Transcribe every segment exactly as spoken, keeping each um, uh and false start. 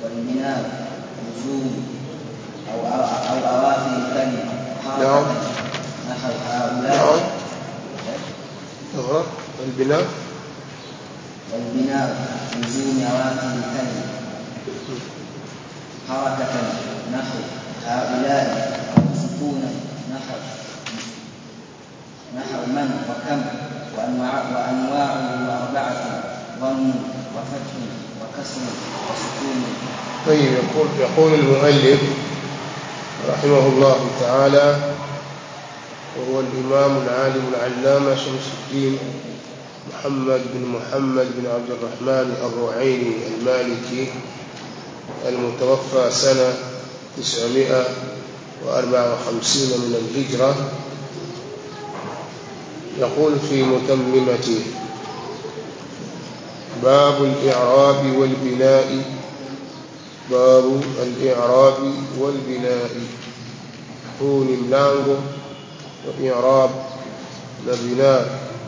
والبناء لزوم أو أو أواخر الكلمة حركة نحو هؤلاء. نعم. البناء والبناء لزوم أواخر الكلمة حركة نحو هؤلاء، أو سكونا نحو نحو من وكم، وأنواع وأنواعه أربعة: ضم وفتح وكسر وسكون. طيب. يقول يقول المؤلف رحمه الله تعالى، وهو الإمام العالم العلامة شمس الدين محمد بن محمد بن عبد الرحمن الرعيني المالكي المتوفى سنة تسعمائة وأربعة وخمسين من الهجرة، يقول في متممته: باب الإعراب والبناء. باب الإعراب والبناء. huu ni mlango wa i'rab na binaa.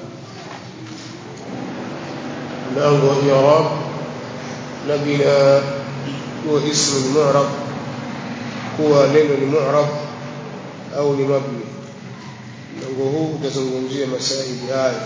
mlango wa i'rab na binaa huwa ismu al-mu'rab, huwa neno ni mu'rab au ni mabni. mlango huu utazungumzia masaili haya.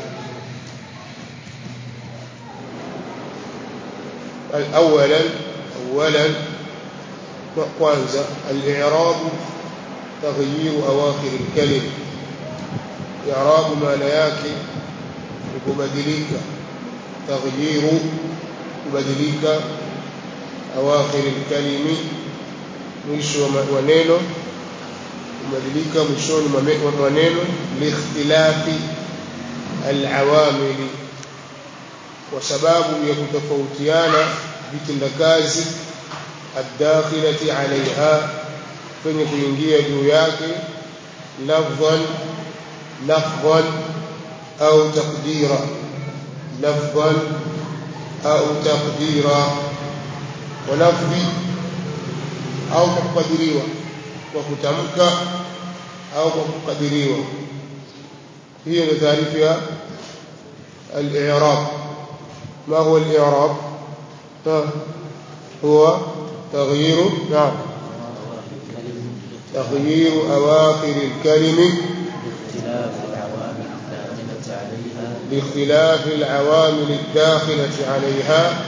اولا اولا kwanza al-i'rab تغيير أواخر الكلم. إعراب maana yake ni kubadilika. تغيير kubadilika أواخر الكلم, mwisho wa neno kubadilika mwishoni mwa neno. liikhtilafi alawamili, kwa sababu ya kutofautiana vitendakazi. الداخلة عليها, kwenye kuingia juu yake. lafdhan lafdhan au taqdira. lafdhan au taqdira, wa lafdhi au kukadiriwa kwa kutamka au kwa kukadiriwa. hiyo ni taarifu ya al-i'rab. ما هو الإعراب؟ هو تغيير نعم تغيير أواخر الكلم لاختلاف العوامل الداخلة عليها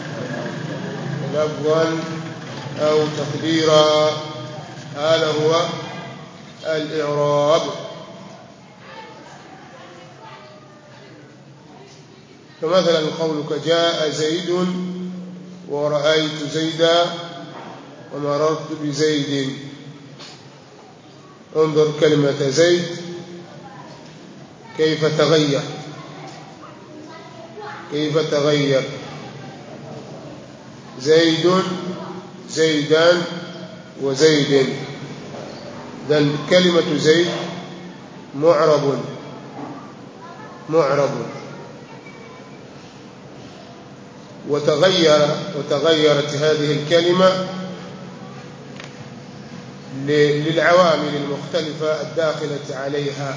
لفظا أو تقديرا. هذا هو الإعراب. فمثلا قولك جاء زيد ورأيت زيدا ومررت بزيد. انظر كلمة زيد كيف تغير كيف تغير زيد زيدان وزيد. ذن كلمة زيد معرب معرب وتغير وتغيرت هذه الكلمة للعوامل المختلفة الداخلة عليها.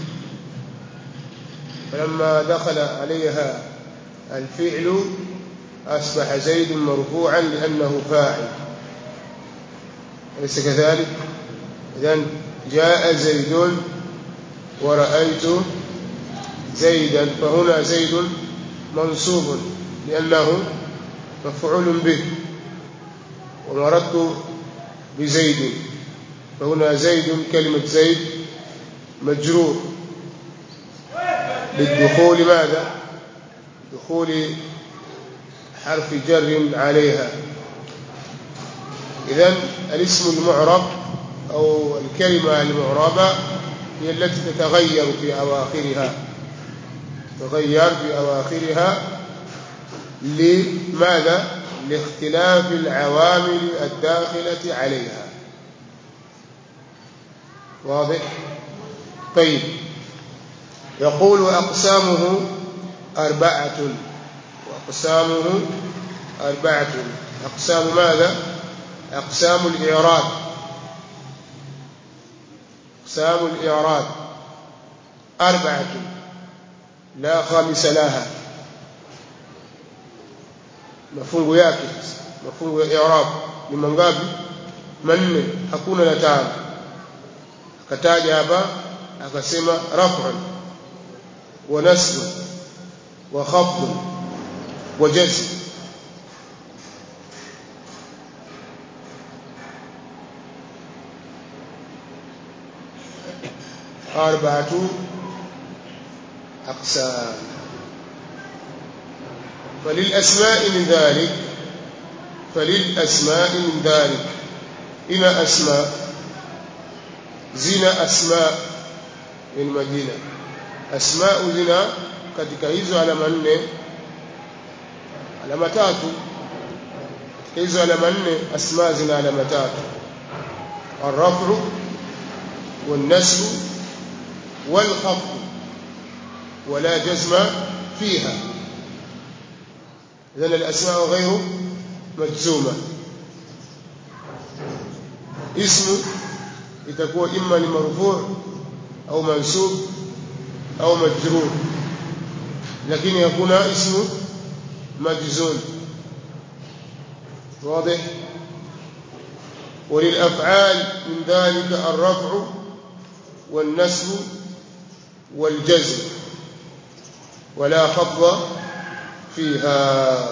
فلما دخل عليها الفعل أصبح زيد مرفوعا لأنه فاعل، أليس كذلك؟ إذن جاء زيد ورأيت زيدا، فهنا زيد منصوب لأنه مفعول به، ومررت بزيد، فهنا زيد كلمة زيد مجرور للدخول ماذا؟ دخول حرف جر عليها. إذن الاسم المعرب أو الكلمة المعربة هي التي تتغير في أواخرها تغير في أواخرها لماذا؟ لاختلاف العوامل الداخلة عليها. واضح؟ طيب. يقول وأقسامه أربعة. وأقسامه أربعة. أقسام ماذا؟ أقسام الإعراب. أقسام الإعراب أربعة لا خامس لها. mafungu yake mafungu ya i'rab ni mangapi? Manne, hakuna la tano. Akataja hapa akasema raf'un wa nasb wa khafd wa jazm. أربعة أقسام. فللأسماء من ذلك فللأسماء من ذلك إن أسماء زنا أسماء من مدينة أسماء زنا katika hizo alama nne, alama tatu. Katika hizo alama nne asma zina alama tatu: الرفع والنسب والخفض ولا جزم فيها. إذن الأسماء غير مجزومة. اسم يتكون إما لمرفوع أو منسوب أو مجرور، لكن يكون اسم مجزوم. واضح؟ وللأفعال من ذلك الرفع والنسب والجزم ولا خفض فيها.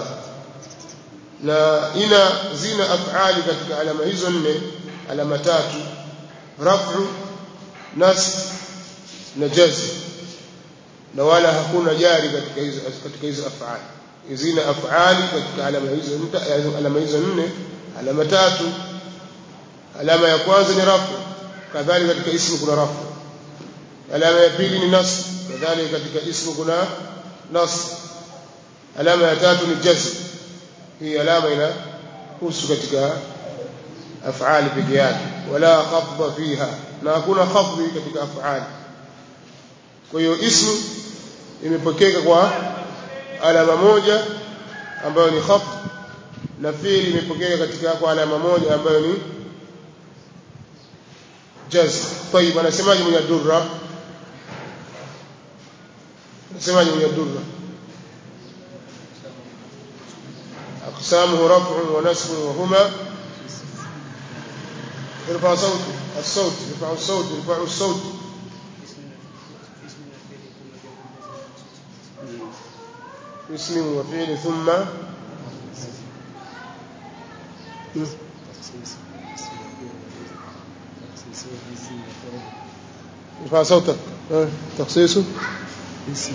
na ina zina af'ali katika alama hizo nne, alama tatu: raf'u, nasb na jazm, na wala hakuna jari katika hizo katika hizo af'ali. Zina af'ali katika alama hizo nne, alama hizo nne, alama tatu. Alama ya kwanza ni raf'u, kadhalika katika ismu kuna raf'u. Alama ya pili ni nasb, kadhalika katika ismu kuna nasb. Alama ya tatu ni jazm. Hii alama inahusu katika af'ali pekee yake, wala khafdha fiha, na hakuna khafdhi katika af'ali. Kwa hiyo ismu imepokeka kwa alama moja ambayo ni khafdh, na fi'li imepokeka katika kwa alama moja ambayo ni jazm. طيب anasemaje mwenye durra? Anasemaje mwenye durra? أقسامه رفع ونسب وهما. ارفع صوت الصوت ارفع الصوت ارفع الصوت اسم وفعل ثم ارفع صوتك. تخصيصه اسم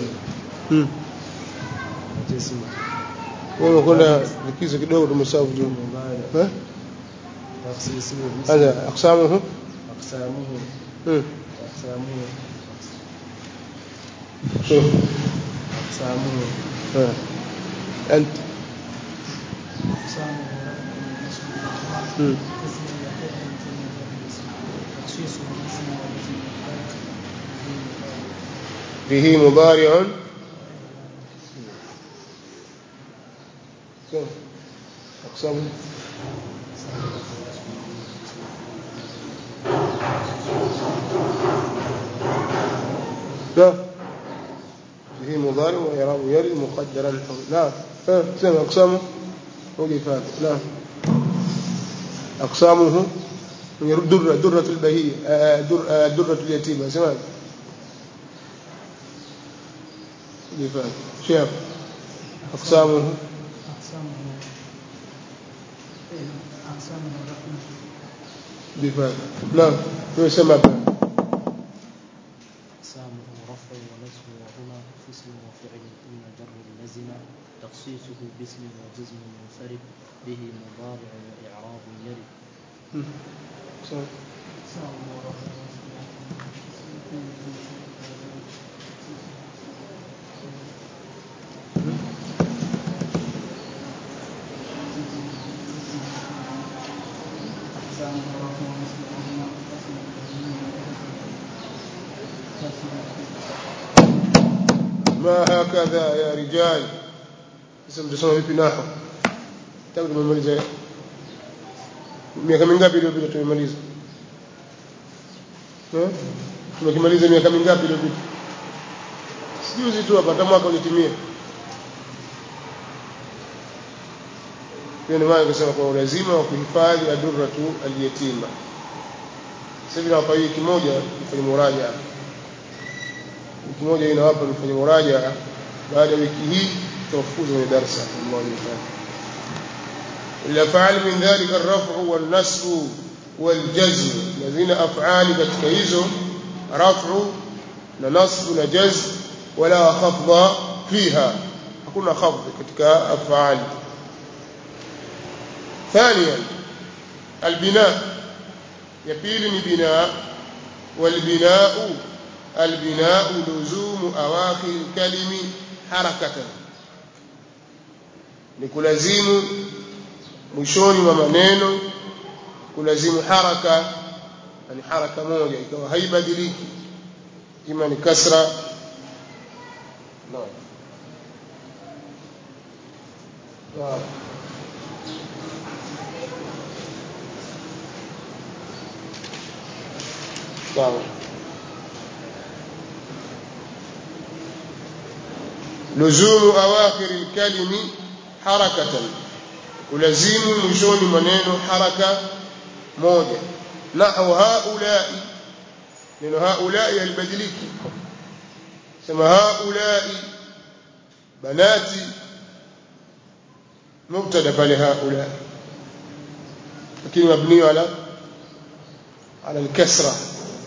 جسم. wewe kuna likizo kidogo tumesahau juu. Eh? Haya aqsamuhu aqsamuhu eh aqsamuhu aqsamuhu eh ant aqsamuhu hmm به مضارع أقسام لا به مضارع وإعراب يري مقدرا. لا سمع أقسامه وقفات. لا أقسامه درة درة البهية درة اليتيمة. سمع وقفات شيخ. أقسامه بفعل. نعم يسمى بفعل. أقسامه رفع ونسب وهما اسم وفعل ثم جر لزم تخصيصه باسم وجزم منفرد به مضارع وإعراب يرد. ما هكذا يا رجال. اسم tusome vipi nahu? Tangu tumemaliza miaka mingapi iliyopita tumemaliza? Eh? Tumekimaliza miaka mingapi iliyopita? Sijuzi tu hapa, hata mwaka ulitimia. Hiyo ni maana nikasema kwa lazima wa kuhifadhi adurratu al-yatima. Sasa hivi nawapa wiki moja kufanya muraja. Wiki moja inawapa mfanye muraja. Baada ya wiki hii tutafukuza kwenye darasa mmoja tena. Ila fa'al min dhalika ar-raf'u wan-nasbu wal-jazm. Lazina af'ali katika hizo raf'u na nasbu na jazm wala khafdha fiha. Hakuna khafdh katika af'ali. ثانيا البناء يبيل بناء والبناء البناء لزوم أواخر الكلم حركة لكلزيم مشون ومنين كلزيم حركة يعني حركة موجة وهي بدليك إما نكسر نعم نعم لزوم أواخر الكلم حركة ولزيم مشون منين حركة موجة نحو هؤلاء لأن هؤلاء البدليك سمى هؤلاء بناتي مبتدا فلهؤلاء لكن مبني على على الكسرة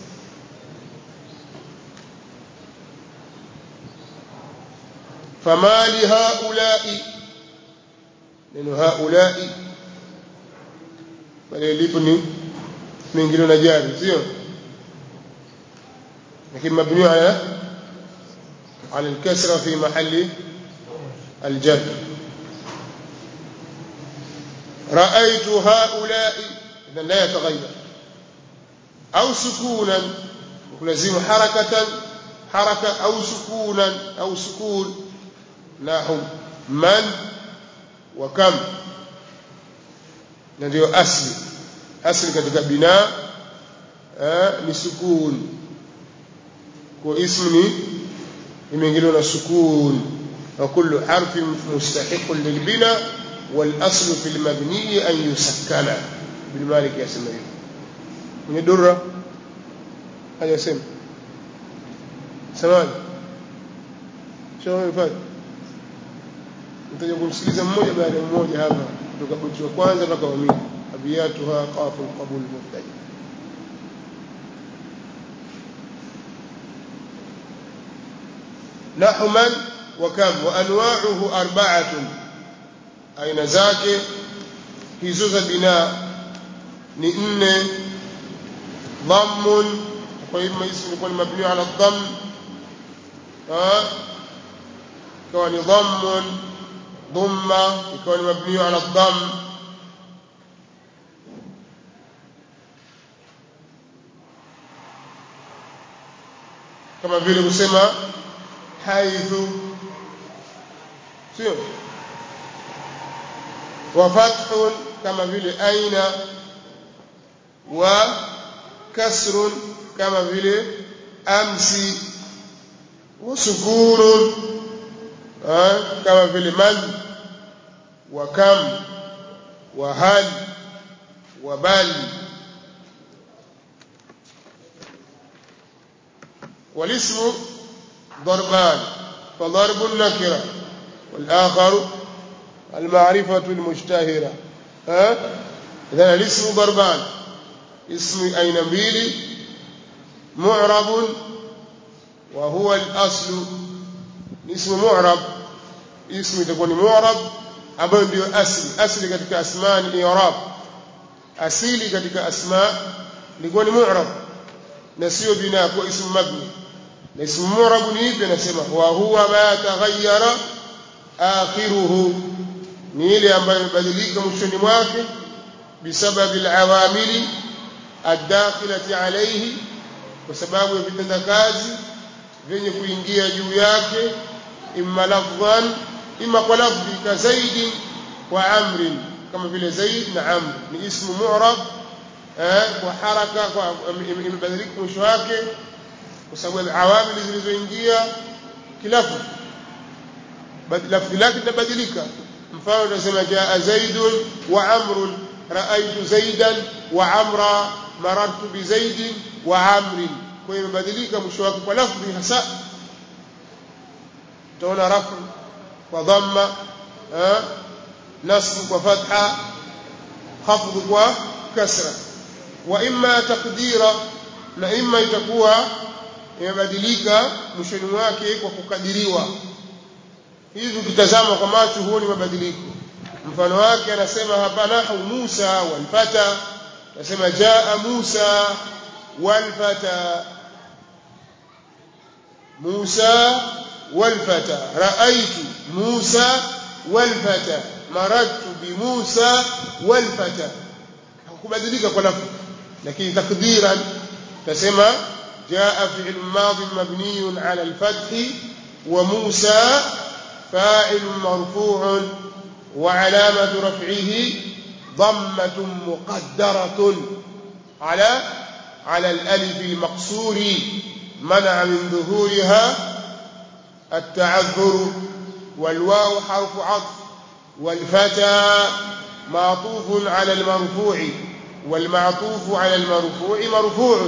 فما لهؤلاء لأن هؤلاء فليلبني من جنون جاري سيون لكن مبني على على الكسرة في محل الجر رأيت هؤلاء إذن لا يتغير أو سكونا ولازم حركة حركة أو سكونا أو سكون نحو من وكم ndio asli asli katika bina ni sukun kwa ismi imeingiliwa na sukun wa kullu harfin mustahiqun lilbina wal aslu fil mabni an yusakkana bil malik yasma hivi ni durra hayasema samani sio mfano nitaje kumsikiliza mmoja baada ya mmoja hapa kutoka boti wa kwanza mpaka wa mwisho abiyatuha qafu qabul mubtadi نحو من وكم وانواعه اربعه aina zake hizo za bina ni nne dhammun kwa hivyo ismu ni mabni ala dhamm ah kwa ni dhammun dhamma ikawa ni mabni ala dhamm kama vile kusema haithu sio wa fathun kama vile aina wa kasrun kama vile amsi wa sukunun kama vile man wa kam wa hal wa bal والاسم ضربان فضرب النكره والاخر المعرفه المشتهره ها اذا الاسم ضربان اسم اين mbili معرب وهو الاصل اسم معرب اسم يكون معرب ambayo ndio asli asli katika asma ni i'rab asili katika asma ilikuwa ni mu'rab na sio bina kwa ismu mabni na ismu mu'rab ni ipi anasema wa huwa ma taghayyara akhiruhu ni ile ambayo imebadilika mwishoni mwake bisababi alawamili ad-dakhilati alayhi kwa sababu ya vitenda kazi vyenye kuingia juu yake imma lafdhan imma kwa lafdhi ka zaid wa amr kama vile zaid na amr ni ismu mu'rab eh kwa haraka kwa imebadilika mwisho wake kwa sababu awamili zilizoingia kilafu lafdhi lake tabadilika mfano tunasema jaa zaidun wa amrun raaitu zaidan wa amra marartu bi zaidin wa amrin kwa hiyo imebadilika mwisho wake kwa lafzi hasa tunaona rafu kwa dhamma nasb kwa fatha khafd kwa kasra wa imma taqdira na imma itakuwa imebadilika mwishoni wake kwa kukadiriwa hivi ukitazama kwa macho huoni mabadiliko mfano wake anasema hapa nahu Musa wal fata anasema jaa Musa wal fata Musa wal fata raaitu Musa wal fata marartu bi Musa wal fata hakubadilika kwa lafzi lakini takdiran tasema jaa fi'l madhi mabni ala al fath wa Musa فاعل مرفوع وعلامة رفعه ضمة مقدرة على على الألف المقصور منع من ظهورها التعذر والواو حرف عطف والفتى معطوف على المرفوع والمعطوف على المرفوع مرفوع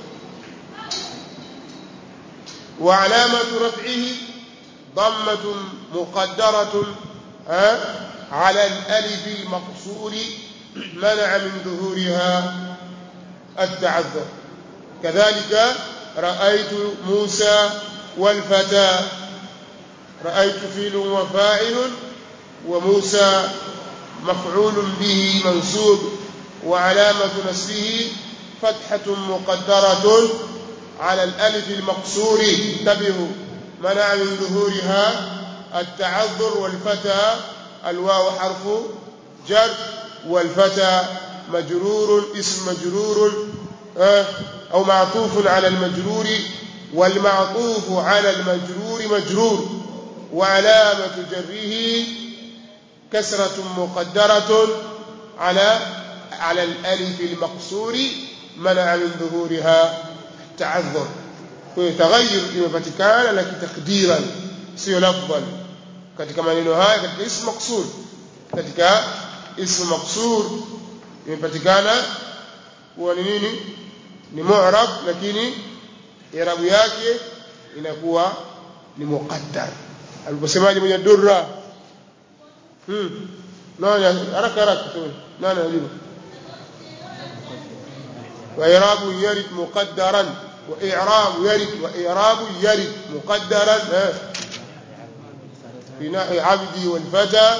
وعلامة رفعه ضمة مقدرة على الألف المقصور منع من ظهورها التعذر كذلك رأيت موسى والفتى رأيت فيل وفاعل وموسى مفعول به منصوب وعلامة نصبه فتحة مقدرة على الألف المقصور انتبهوا منع من ظهورها التعذر والفتى الواو حرف جر والفتى مجرور اسم مجرور أو معطوف على المجرور والمعطوف على المجرور مجرور وعلامة جره كسرة مقدرة على على الألف المقصور منع من ظهورها التعذر ويتغير imepatikana lakini takdiran sio lafdhan katika maneno haya katika ism maqsur katika ism maqsur imepatikana kuwa ni nini ni mu'rab lakini i'rabu yake inakuwa ni muqaddar aliposemaje mwenye durra hmm nani haraka haraka nani alibu wa i'rabu yarid muqaddaran وإعراب يرد وإعراب يرد مقدرا في ناحية عبدي والفتى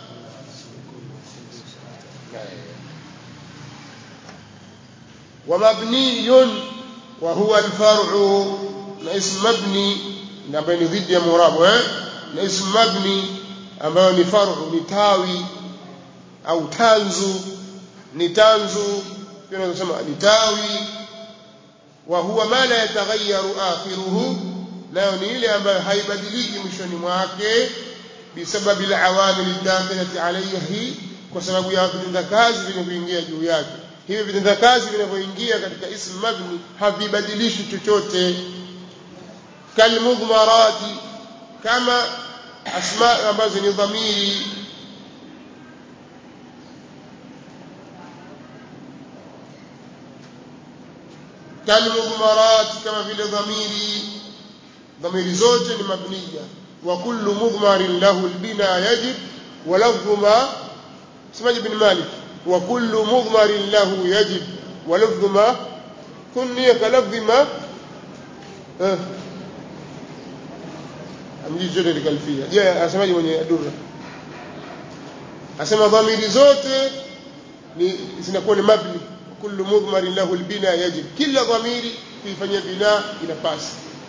ومبني وهو الفرع اسم مبني نبين ضد مراب اسم مبني ambao ni faru ni tawi au tanzu ni tanzu pia tunasema ni tawi وهو ما لا يتغير آخره لا ينيل ambayo haibadiliki mwishoni mwake بسبب العوامل الداخلة عليه kwa sababu ya vitenda kazi vinavyoingia juu yake hivi vitenda kazi vinavyoingia katika ism mabni havibadilishi chochote kalmudmarati kama asma ambazo ni dhamiri كالمضمرات كما في الضمير ضمير زوج مبنيه وكل مضمر له البناء يجب ولفظ ما اسمه ابن مالك وكل مضمر له يجب ولفظ ما كنيه كلفظ ما اه amji zote likalfia je asemaje mwenye adura asema dhamiri zote ni zinakuwa ni mabni كل مضمر له البناء يجب كل ضمير يفني بناء الى باس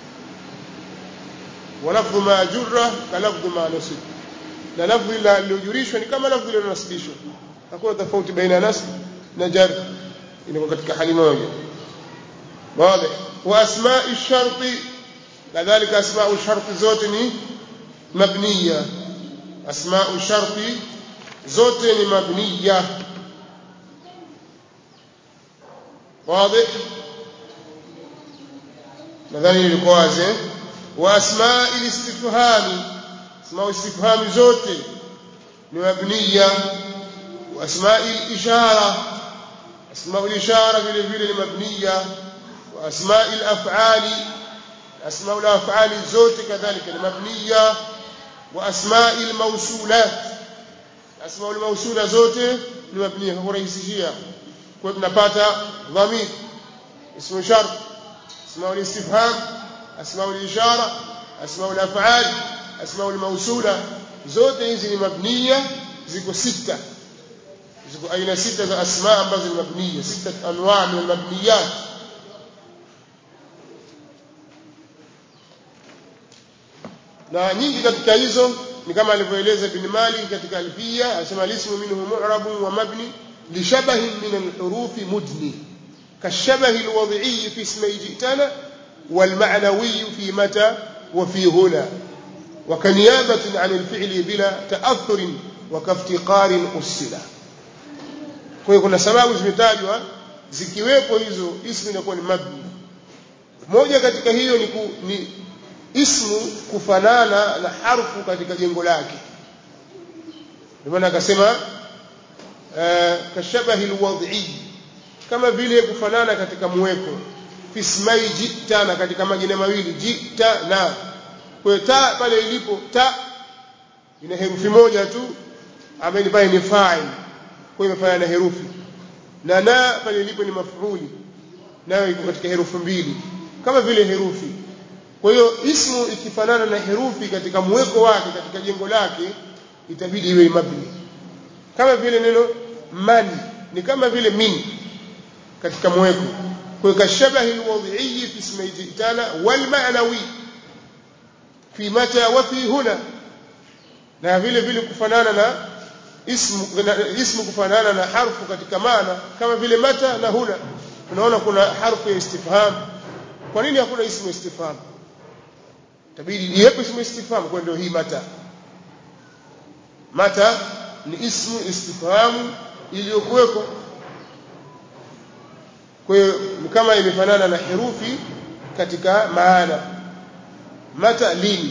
ولفظ ما جره كلفظ ما نصب لا لفظ لا ليجريشwa ni kama lafzi linasibishwa hakuna tofauti baina nasb na jar inakuwa katika hali moja wazi wa asma'i ash-shart kadhalika asma'u ash-shart zote ni mabniya asma'u ash-shart zote ni mabniya واضح nadhani liko wazi wa asma' al-istifham asma' al-istifham zote ni mabniya wa asma'il ishara asma'ul ishara vile vile ni mabniya wa asma'il af'ali asma'ul af'ali zote kadhalika ni mabniya wa asma'il mawsulat asma'ul mawsula zote ni mabniya kwa kurahisishia kwa tunapata dhamir ismu shart asma'ul istifham asma'ul ishara asma'ul af'al asma'ul mawsula zote hizi ni mabniya ziko sita ziko aina sita za asma ambazo ni mabniya sita anwa' min al-mabniyat na nyingi katika hizo ni kama alivyoeleza Ibn Malik katika Alfiya asema ismu minhu mu'rabun wa mabni li shabahin min al-huruf mudni kashabahi al-wad'i fi ismi jitana wal ma'nawi fi mata wa fi huna wa kaniyabatan 'an al-fi'li bila ta'athur wa kaftiqar usila. Kwa hiyo kuna sababu zimetajwa zikiwepo hizo ismu inakuwa ni mabni. Moja katika hiyo ni, ku, ni ismu kufanana na harfu katika jengo lake. Ndio maana akasema kashabahi alwad'i kama vile kufanana katika muweko fi ismai jitana katika majina mawili jitana. Kwa ta pale ilipo ta ina herufi moja tu ambayo ni pale ni fa'il kwa hiyo imefanana na herufi na na pale ilipo ni maf'uli nayo iko katika herufi mbili kama vile herufi. Kwa hiyo ismu ikifanana na herufi katika muweko wake katika jengo lake itabidi iwe mabni kama vile neno man ni kama vile min katika muweko. Kwa hiyo kashabahi alwad'i fi ismi jitana wal ma'nawi fi mata wa fi huna na vile vile kufanana na ismu ismu kufanana na harfu katika maana kama vile mata na huna. Unaona kuna harfu ya istifham. Kwa nini hakuna ismu istifham? Tabidi iwepo ismu istifham kwa ndio hii mata. Mata ni ismu istifham iliyokuweko. Kwa hiyo kama imefanana na herufi katika maana. Mata lini?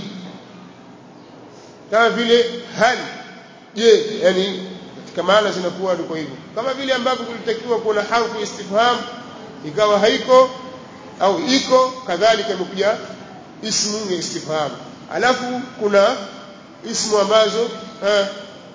Kama vile hal je, yani katika maana zinakuwa ndiko hivyo. Kama vile ambavyo kulitakiwa kuna harfu istifham ikawa haiko au iko kadhalika imekuja ismu ya istifham. Alafu kuna ismu ambazo eh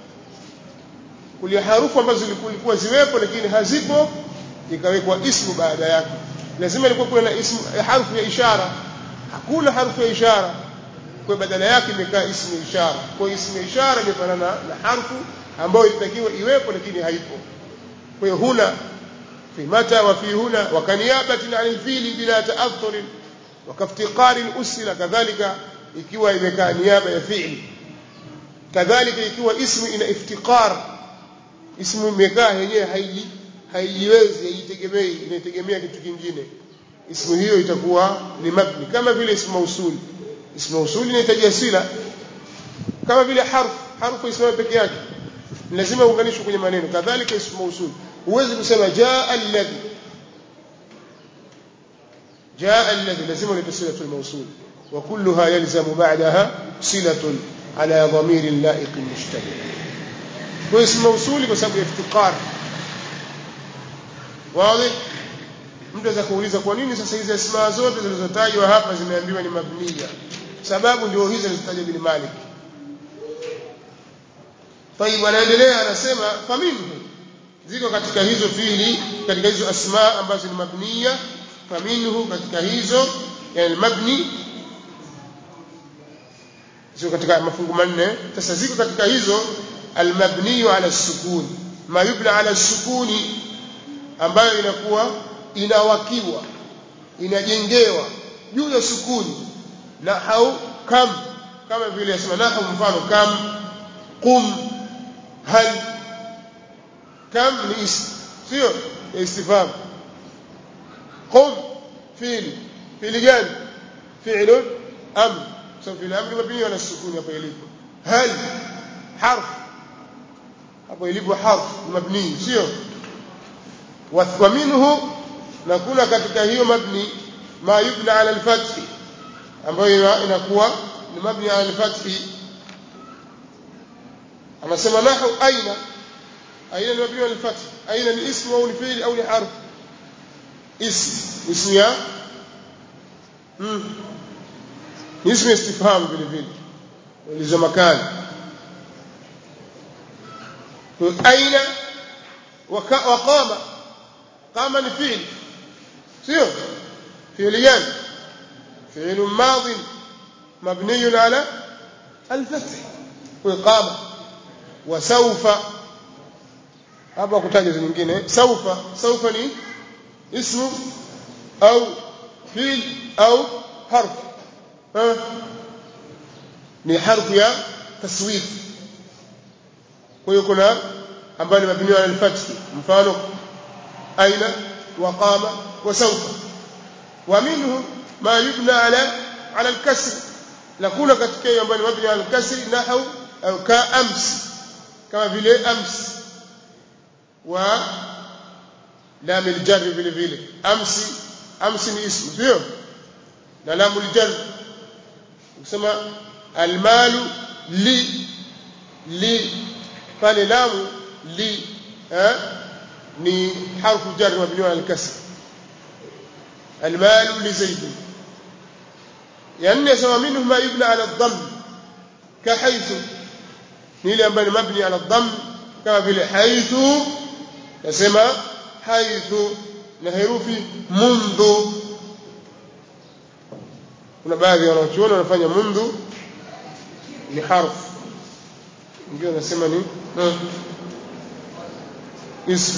kulia harufu ambazo zilikuwa ziwepo lakini hazipo ikawekwa ismu baada yake. Lazima ilikuwa kuna na ismu harfu ya ishara. Hakuna harfu ya ishara. Kwa badala yake imekaa ismu ya ishara. Kwa ismu ya ishara imefanana na harfu ambayo ilitakiwa iwepo lakini haipo. Kwa hiyo huna fi mata wa fi huna wa kaniyabatin 'anil fi'li bila ta'athur wa kaftiqarin usila kadhalika ikiwa imekaa niaba ya fi'li. Kadhalika ikiwa ismu ina iftiqar ismu imekaa yenyewe haiji haijiwezi haitegemei inategemea kitu kingine ismu hiyo itakuwa ni mabni kama vile ismu mausul. Ismu mausul inahitaji sila kama vile harfu harfu ismu peke yake lazima uunganishwe kwenye maneno. Kadhalika ismu mausul huwezi kusema jaa alladhi jaa alladhi lazima ulete silatul mausul wa kulluha yalzamu ba'daha silatun ala dhamirin la'iqin mushtabih. Kwa ismu mausul kwa sababu ya iftiqar wazi. Mtu anaweza kuuliza kwa nini sasa hizi asma zote zilizotajwa hapa zimeambiwa ni mabniya? Sababu ndio hizo zilizotajwa Ibn Malik. Tayib anaendelea anasema faminhu ziko katika hizo fiili katika hizo asma ambazo ni mabniya faminhu katika hizo yani mabni ziko katika mafungu manne. Sasa ziko katika hizo almabni ala as-sukun ma yubna ala as-sukuni ambayo inakuwa inawakiwa inajengewa juu ya sukuni nahau kam kama vile yasema nahau mfano kam qum hal kam ni ism sio istifham qum fi'l fi'l gani fi'l amr sio fi'l amr mabni ala sukuni hapo ilipo hal harf hapo ilipo harf mabni sio wa minhu na kuna katika hiyo mabni ma yubna ala al-fath ambayo inakuwa ni mabni ala al-fath anasema nahu aina aina ni mabni ala al-fath aina ni ismu au ni fi'li au ni harf ism ismu ya mm ismu istifham vile vile ulizo makani aina waqama qama ni fi'li sio fi'li gani fi'l madhi mabni ala al-fath وقام وسوف hapa kutaja nyingine saufa saufa ni ismu au fi'l au harf ha ni harfu ya taswif kwa hiyo kuna ambayo ni mabni ala al-fath mfano aina wa qama wa sawfa wa minhu ma yubna ala ala al-kasr la kuna katika hiyo ambayo ni mabni ala al-kasr nahwu au ka ams kama vile ams wa lam al-jar vile vile amsi amsi ni ismu sio na lam al-jar usema al-malu li li pale lam li eh ni harfu jar mabni ala al-kasr al-malu li zaid yani yasema minhu ma yubna ala ad-dhamm ka haythu ni ile ambayo ni mabni ala dhamm kama vile haithu nasema haithu na herufi mundhu kuna baadhi ya wanachuoni wanafanya mundhu ni harf ndio nasema ni ism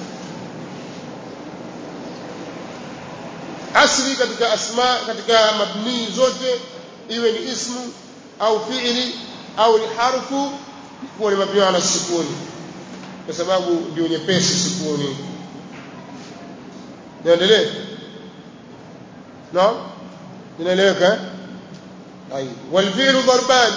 asli katika asma katika mabni zote iwe ni ismu au fi'li au ni harfu kwa ni mabni ala sukuni kwa sababu ndio nyepesi sukuni niendelee naam inaeleweka ai wal fi'lu darban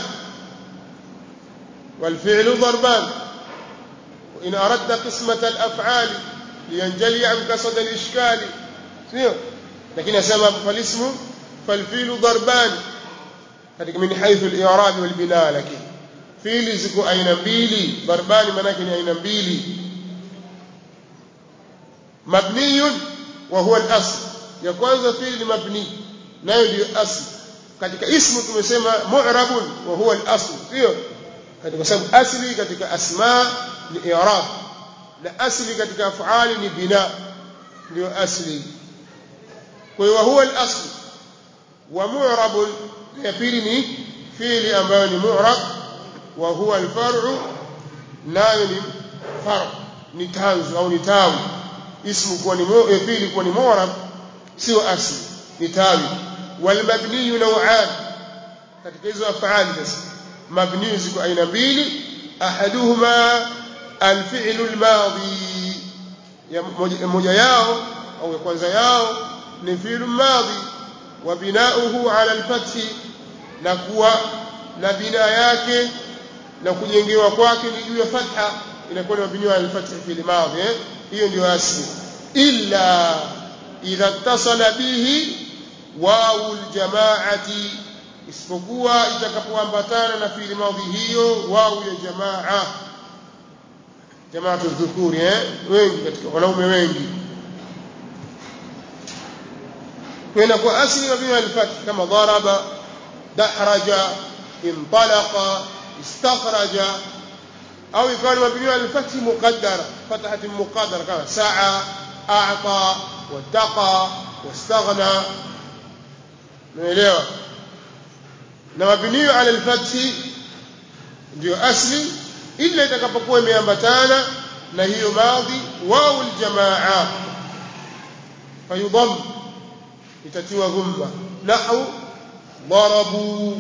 wal fi'lu darban wa in aradta qismat al af'al liyanjali an kasad al ishkal sio lakini asema fal ismu fal fi'lu darban katika min haythu al i'rab wal bina lakini fi'li ziko aina mbili darbani maana yake ni aina mbili mabniyun wa huwa al-asl ya kwanza fi'li ni mabni nayo ndio asl katika ismu tumesema mu'rabun wa huwa al-asl sio katika sababu asli katika asma ni i'rab na asli katika af'ali ni bina ndio asli kwa hiyo huwa al-asl wa mu'rabun ya pili ni fi'li ambayo ni mu'rab وهو الفرع نايم فرع ni tanzu au ni tawi ismu kwa ni pili kwa ni mu'rab sio asli ni tawi wal mabni naw'an katika hizo af'ali basi mabni ziko aina mbili ahaduhuma al fi'l al madi ya moja yao au ya kwanza yao ni fi'l madi wa bina'uhu ala al fath na kuwa na bina yake na kujengewa kwake ni juu ya fatha inakuwa mabni ala al-fath fi al-madhi hiyo ndio asli illa idha ittasala bihi wawu al-jama'ati isipokuwa itakapoambatana na fi'il madhi hiyo wawu ya jamaa jamaatu dhukuri eh wengi katika wanaume wengi kwenda kwa asli mabni ala al-fath kama daraba dahraja intalaqa استخرج أو يكون مبني على الفتح مقدرة فتحة مقدرة كما سعى أعطى واتقى واستغنى نelewa na mabni ala al-fath ndio asli ila itakapokuwa imeambatana na hiyo madhi wao al-jamaa fayudham itatiwa dhamma nahu darabu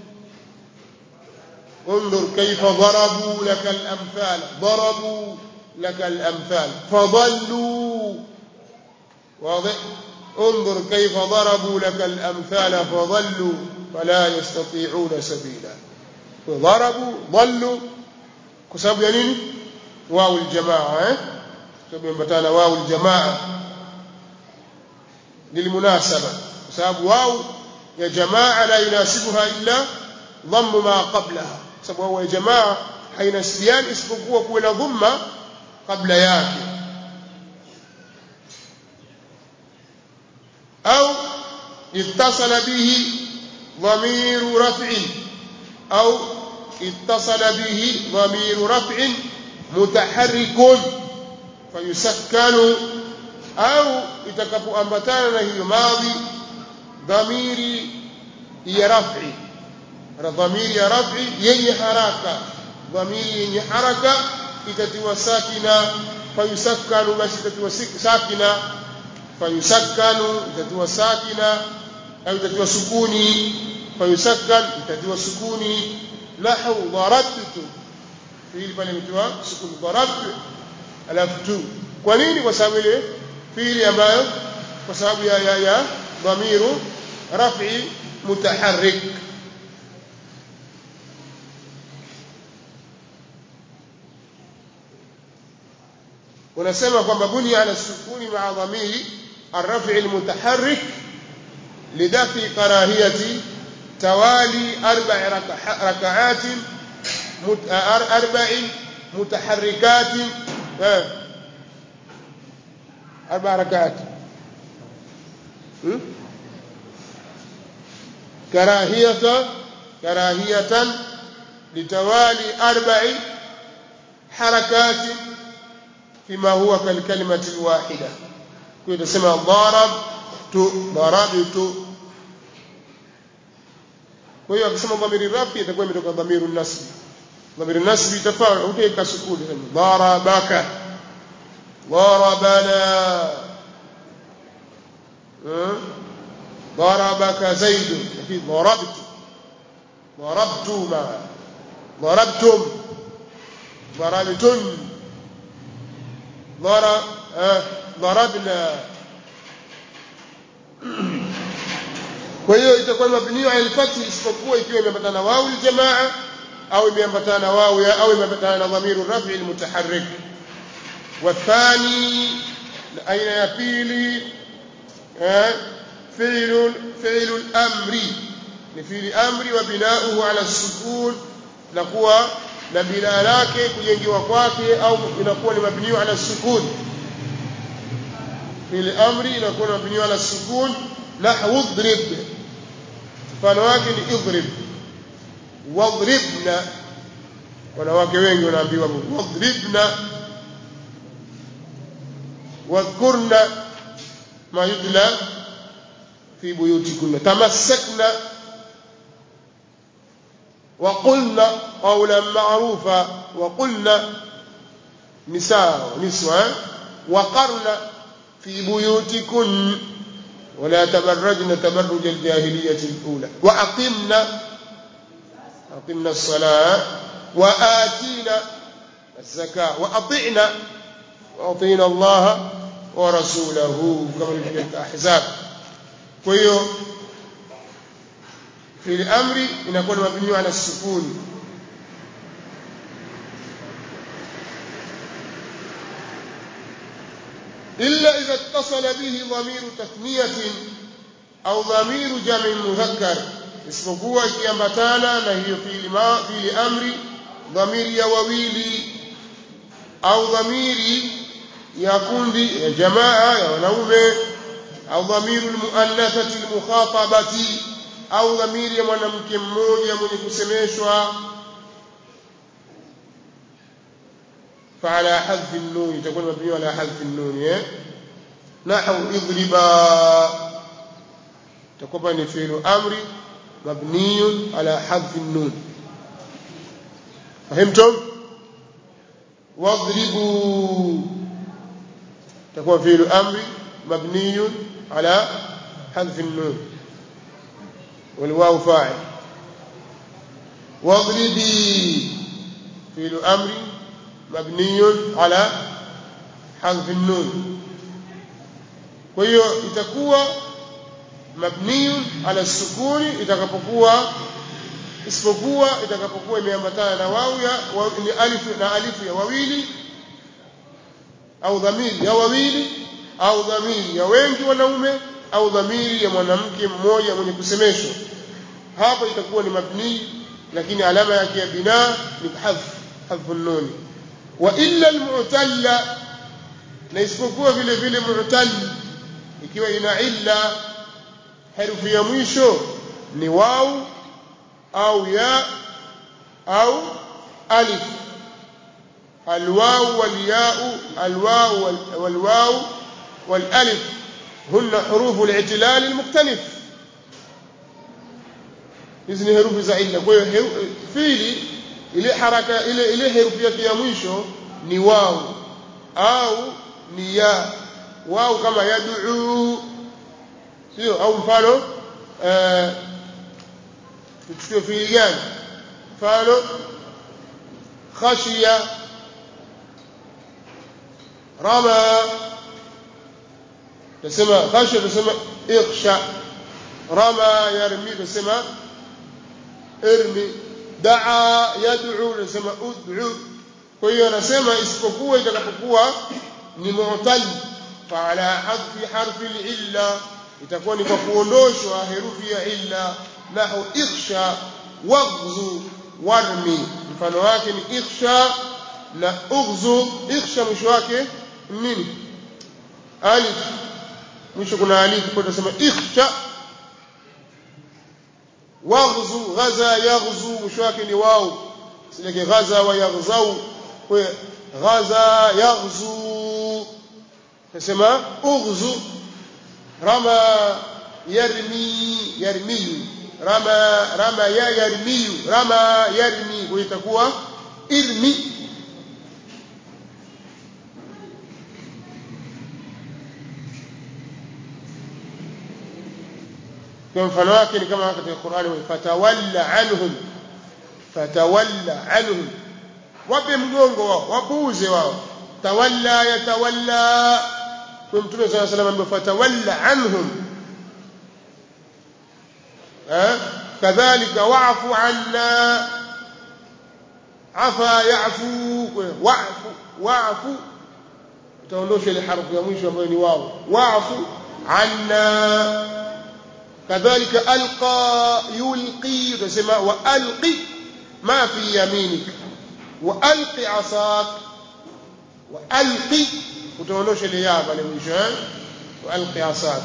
انظر كيف ضربوا لك الأمثال ضربوا لك الأمثال فضلوا واضح انظر كيف ضربوا لك الأمثال فضلوا فلا يستطيعون سبيلا ضربوا ضلوا كسبب يعني واو الجماعة سبب بتانا واو الجماعة للمناسبة كسبب واو يا جماعة لا يناسبها إلا ضم ما قبلها sababu ya jamaa hainasibiani isipokuwa kuwe na dhamma kabla yake au ittasala bihi dhamiru raf'in au ittasala bihi dhamiru raf'in mutaharrikun fayusakkanu au itakapoambatana na hiyo madhi dhamiri ya raf'i dhamiri ya raf'i yenye haraka dhamiri yenye haraka itatiwa sakina fayusakkanu basi itatiwa sakina fayusakkanu itatiwa sakina au itatiwa sukuni fayusakkan itatiwa sukuni lahu darabtu fiili pale imetiwa sukuni darabtu alafu tu kwa nini kwa sababu ile fiili ambayo kwa sababu ya ya, ya dhamiru raf'i mutaharrik unasema kwamba buni ala sukuni ma'a dhamiri الرفع المتحرك لدفع كراهية توالي أربع ركعات أربع متحركات أربع ركعات كراهية كراهية لتوالي أربع حركات فيما هو كالكلمة الواحدة كنت سمع ضربت ضربت kwa hiyo akisema dhamiri rafi itakuwa imetoka dhamiru nasbi dhamiru nasbi tafaa utaweka sukuni sema darabaka darabana darabaka zaid fi darabtu darabtuma darabtum darabtun ضرب ضربنا kwa hiyo itakuwa mabni ala al-fath isipokuwa ikiwa imeambatana na wawu al-jamaa au imeambatana na wawu ya au imeambatana na dhamiru raf'i al-mutaharrik wa thani aina ya pili eh fi'l fi'l al-amri ni fi'l amri wa bina'uhu ala as-sukun na kuwa na bila lake kujengewa kwake au inakuwa ni mabni ala as-sukun fi'l amri inakuwa mabni ala as-sukun نحو اضرب فنواكي ni اضرب واضربنا wanawake wengi wanaambiwa wadribna wadhkurna ma yudla fi buyutikunna tamassakna wa qulna qawlan ma'rufa wa qulna nisaa niswa wa qarna fi buyutikunna ولا تبرجن تبرج الجاهلية الأولى وأقمنا أقمنا الصلاة وآتينا الزكاة وأطعنا وأطعنا الله ورسوله كما في الأحزاب ويو في الأمر إن يكون مبني على السكون إلا إذا اتصل به ضمير تثنية أو ضمير جمع مذكر isipokuwa ikiambatana na hiyo fi'li ma fi'li amri dhamiri ya wawili au dhamiri ya kundi ya jamaa ya wanaume au dhamiru almuannathati almukhatabati au dhamiri ya mwanamke mmoja mwenye kusemeshwa فعلى حذف النون تكون مبني على حذف النون نحو اضربا تكون فعل امر مبني على حذف النون فهمتم واضربوا تكون فعل امر مبني على حذف النون والواو فاعل واضربي فعل امر مبني على حذف النون وهي itakuwa mabni ala sukuni itakapokuwa isipokuwa itakapokuwa imeambatana na wawu ya ni alif na alifu ya wawili au dhamiri ya wawili au dhamiri ya wengi wanaume au dhamiri ya mwanamke mmoja mwenye kusemeshwa hapa itakuwa ni mabni lakini alama yake ya binaa ni hadf hadhfu an-nun wa illa al-mu'talla na isipokuwa vile vile mu'tal ikiwa ina illa herufi ya mwisho ni waw au ya au alif الواو والياء الواو والواو والالف هن حروف الاعتلال المكتنف hizi herufi za illa kwa hiyo fiili ile haraka ile ile herufi yake ya mwisho ni waw au ni ya waw kama yad'u sio au mfano eh tuchukue fiili gani mfano khashiya رمى تسمى خشى تسمى اخشى رمى يرمي تسمى ارمي دعا يدعو تسمى ادعو kwa hiyo anasema isipokuwa itakapokuwa ni mu'tal fa ala hadfi harfi al-illa itakuwa ni kwa kuondoshwa herufi ya illa nahu ikhsha waghzu warmi mfano wake ni ikhsha na ughzu ikhsha mwisho wake nini alif mwisho kuna alif kwa tunasema ikhsha waghzu ghaza yaghzu mwisho wake ni waw sileke ghaza wa yaghzau kwa ghaza yaghzu tunasema ughzu rama yarmi yarmi rama rama ya yarmi rama yarmi kwa itakuwa irmi kwa mfano wake ni kama katika Qur'ani fatawalla anhum fatawalla anhum wape mgongo wao wapuuze wao tawalla yatawalla kwa mtume صلى الله عليه وسلم fatawalla anhum eh kadhalika wa'fu anna afa ya'fu wa'fu wa'fu taondosha ile harfu ya mwisho ambayo ni wao wa'fu anna كذلك ألقى يلقي تسمى وألقي ما في يمينك وألقي عصاك وألقي وتونوش اليابة لمجان وألقي عصاك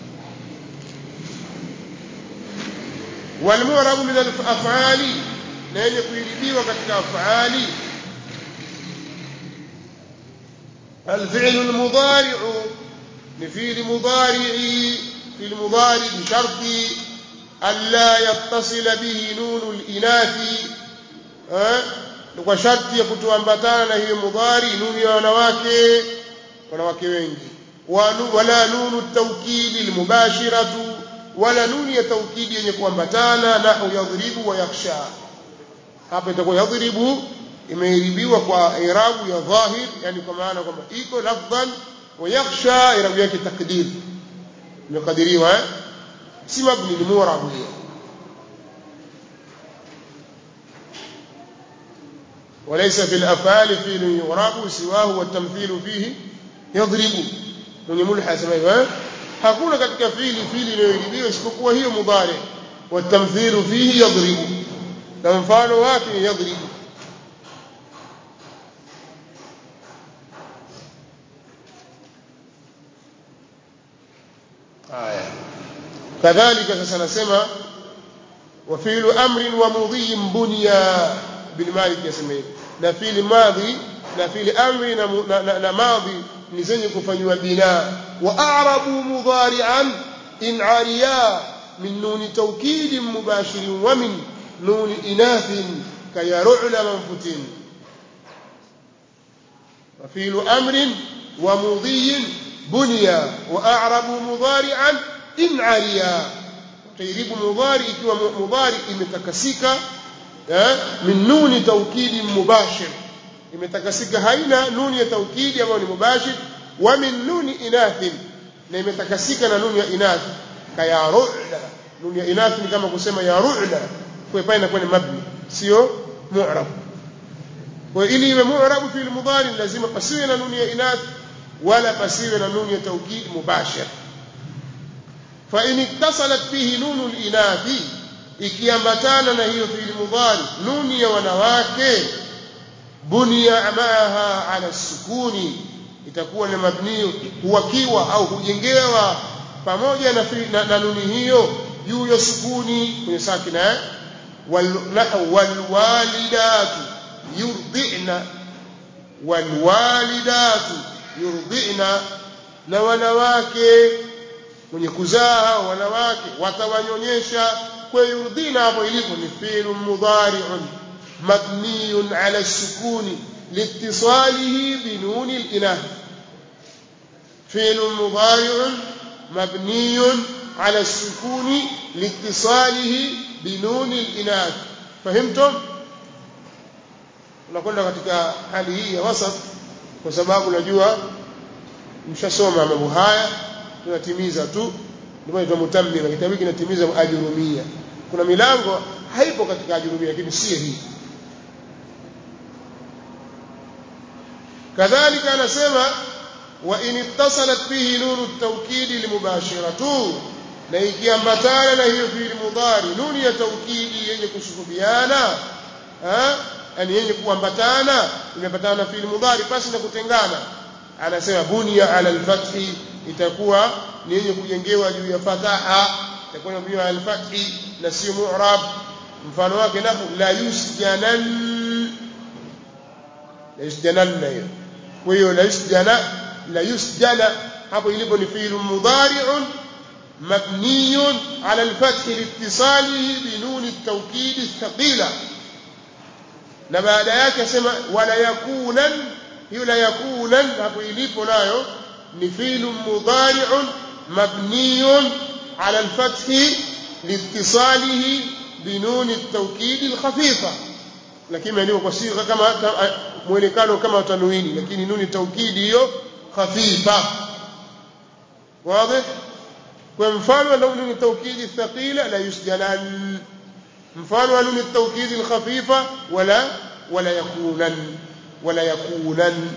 والمعرب من الأفعال نين يقيل وقت أفعال الفعل المضارع لفعل مضارع في المضارع بشرط ألا يتصل به نون الإناث ها kwa sharti ya kutoambatana na hiyo mudhari nuni ya wanawake wanawake wengi wala nunu tawkid almubashiratu wala nuni ya tawkid yenye kuambatana nahu yadhribu wa yakhsha hapa itakuwa yadhribu imeiribiwa kwa irabu ya dhahir yani kwa maana kwamba iko lafdhan wa yakhsha irabu yake takdir مقدريوا si mabni ni mu'rab hiyo وليس في الافعال فعل يعرب سواه والتمثيل فيه يضرب من mulha sema hivyo hakuna katika fiili fiili inayoiribiwa isipokuwa hiyo mudhari والتمثيل فيه يضرب na mfano wake يضرب آية كذلك سنسمى وفعل أمر ومضي بنيا بالمالك يسميه نفعل ماضي نفعل أمر نماضي نزني كفنوا بنا وأعربوا مضارعا إن عريا من نون توكيد مباشر ومن نون إناث كيرعل منفت وفعل أمر ومضي بنيا وأعرب مضارعا إن عريا تيريب مضارع ikiwa mudhari imetakasika min nuni tawkid mubashir imetakasika haina nuni ya tawkid ambayo ni mubashir wa min nuni inath na imetakasika na nuni ya inath kaya ru'la nuni ya inath ni kama kusema ya ru'la kwa pale inakuwa ni mabni sio mu'rab kwa ili iwe mu'rab fi al-mudhari lazima pasiwe na nuni ya inath ولا pasiwe na nuni ya tawkid mubashir fa in ittasalat fihi nunu al-inathi ikiambatana na hiyo fi'il mudhari nuni ya wanawake bunya maaha ala sukuni, itakuwa ni mabni huwakiwa au hujengewa pamoja na, na, na nuni hiyo juu ya sukuni kwenye sakina. wal walwalidatu yurdina, walwalidatu yurdina, na wanawake mwenye kuzaa wanawake watawanyonyesha. kwa yurdina hapo ilipo ni fi'l mudhari'un mabniyun ala sukuni liittisalihi binun al-inath. fi'l mudhari'un mabniyun ala sukuni liittisalihi binun al-inath. fahimtum? unakwenda katika hali hii ya wasat kwa sababu najua mshasoma mambo haya, tunatimiza tu. Ndio maana mutammima, kitabu hiki kinatimiza ajurumia. kuna milango haipo katika ajurumia, lakini si hii. kadhalika anasema wa in ittasalat bihi nunu at-tawkid limubashiratu, na ikiambatana na hiyo fi'il mudhari nuni ya tawkidi yenye kusuhubiana, eh yani yenye kuambatana, imepatana na fi'il mudhari pasi na kutengana, anasema bunya ala al-fathi, itakuwa ni yenye kujengewa juu ya fataha, itakuwa ni bunya ala al-fathi na si mu'rab. mfano wake nahu la yusjanan, la yusjananna hiyo. kwa hiyo la yusjana, la yusjana hapo ilipo ni fi'il mudhari'un mabniyun ala al-fath liittisalihi binun at-tawkid ath-thaqila. na baada yake asema wala yakunan, hiyo la yakunan hapo ilipo nayo ni fi'l mudhari'un mabniyun ala al-fath liittisalihi binun at-tawkid al-khafifa, lakini ndio kwa sigha kama muonekano kama tanwini, lakini nuni tawkidi hiyo khafifa. wazi? kwa mfano nuni tawkidi thaqila la yusjalan, mfano nuni tawkidi al-khafifa wala wala yakunan, wala yakunan.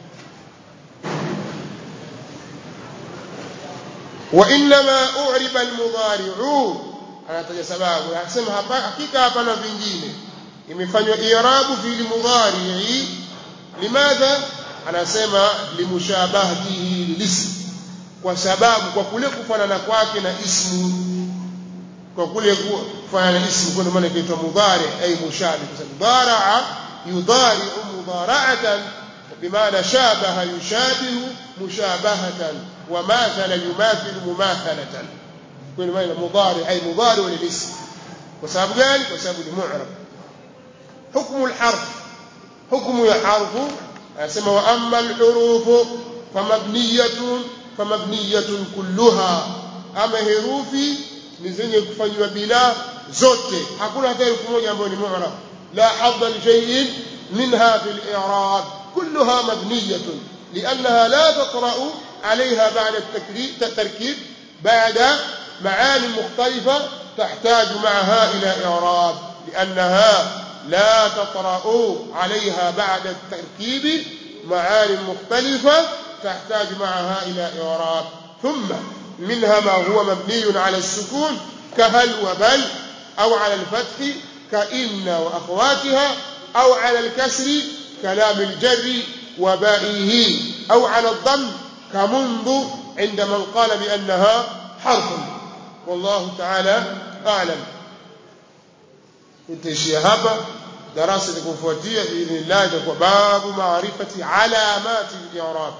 wa inma u'riba al-mudhari'u, anataja sababu, anasema hapa hakika hapa na vingine imefanywa i'rabu fi'il mudhari. limadha? anasema limushabahatihi lilism, kwa sababu kwa kule kufanana kwake na ismu, kwa kule kufanana na ismu, kwa maana inaitwa mudhari ay mushabih. kwa sababu daraa yudari'u mudara'atan bimaana shabaha yushabihu mushabahatan wa mathala yumathilu mumathalatan. kwa maana mudhari ay mudhari lilism. kwa sababu gani? kwa sababu ni mu'rab. حكم الحرف، حكم الحرف اسمه واما الحروف فمبنيه فمبنيه كلها. اما herufi ni zenye kufanywa bila zote, hakuna hata herufi moja ambayo ni mu'rab. la hadda li shay'in minha fil i'rab, كلها مبنيه لانها لا تطرأ عليها بعد التركيب بعد معاني مختلفه تحتاج معها الى اعراب، لانها لا تطرأ عليها بعد التركيب معاني مختلفة تحتاج معها إلى إعراب. ثم منها ما هو مبني على السكون كهل وبل، أو على الفتح كإن وأخواتها، أو على الكسر كلام الجر وبائه، أو على الضم كمنذ عند من قال بأنها حرف. والله تعالى أعلم. Tutaishia hapa. darasa litakofuatia biidhnillah itakuwa babu maarifati alamati al-i'rab.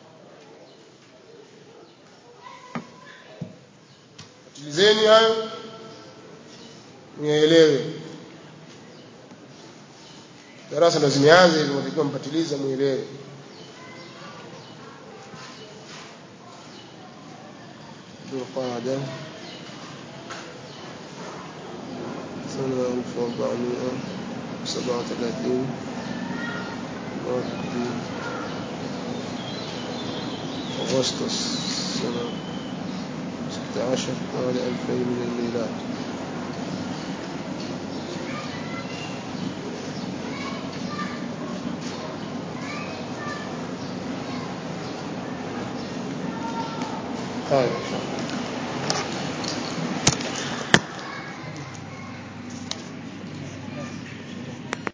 Tulizeni hayo muelewe. darasa ndo zimeanza hivi, mtakiwa mpatiliza muelewe. ndio qaada سنة ألف وأربعمائة وسبعة وثلاثين أغسطس سنة ستة عشر حوالي ألفين من الميلاد. خير إن شاء الله.